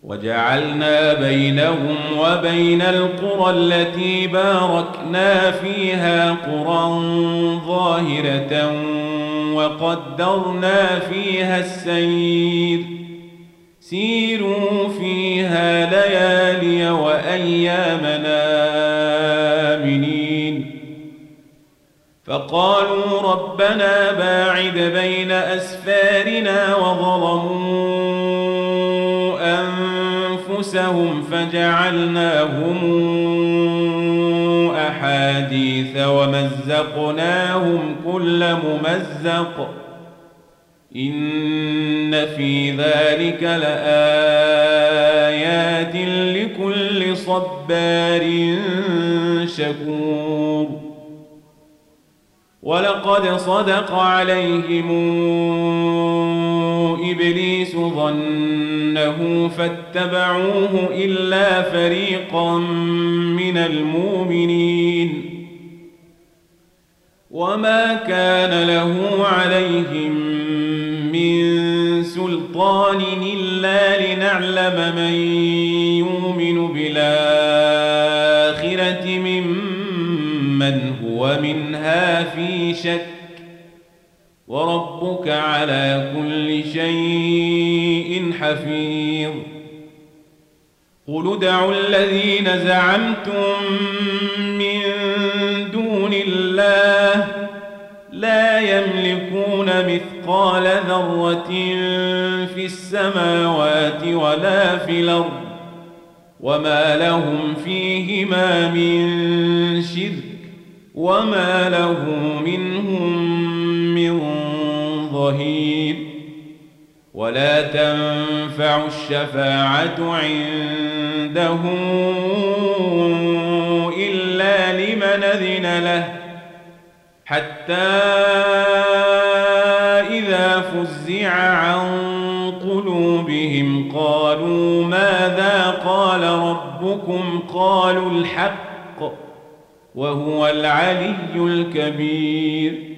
وجعلنا بينهم وبين القرى التي باركنا فيها قرى ظاهرة وقدرنا فيها السير سيروا فيها ليالي وأيامنا آمنين فقالوا ربنا باعد بين أسفارنا وظلموا أنفسهم فجعلناهم أحاديث ومزقناهم كل ممزق إن في ذلك لآيات لكل صبار شكور ولقد صدق عليهم إبليس ظنه فاتبعوه إلا فريقا من المؤمنين وما كان له عليهم من سلطان إلا لنعلم من يؤمن بالآخرة ممن هو منها في شك وربك على كل شيء حفيظ قل ادعوا الذين زعمتم من دون الله لا يملكون مثقال ذرة في السماوات ولا في الأرض وما لهم فيهما من شرك وما له منهم من ظهير ولا تنفع الشفاعة عنده إلا لمن أذن له حتى إذا فزع عن قلوبهم قالوا ماذا قال ربكم قالوا الحق وهو العلي الكبير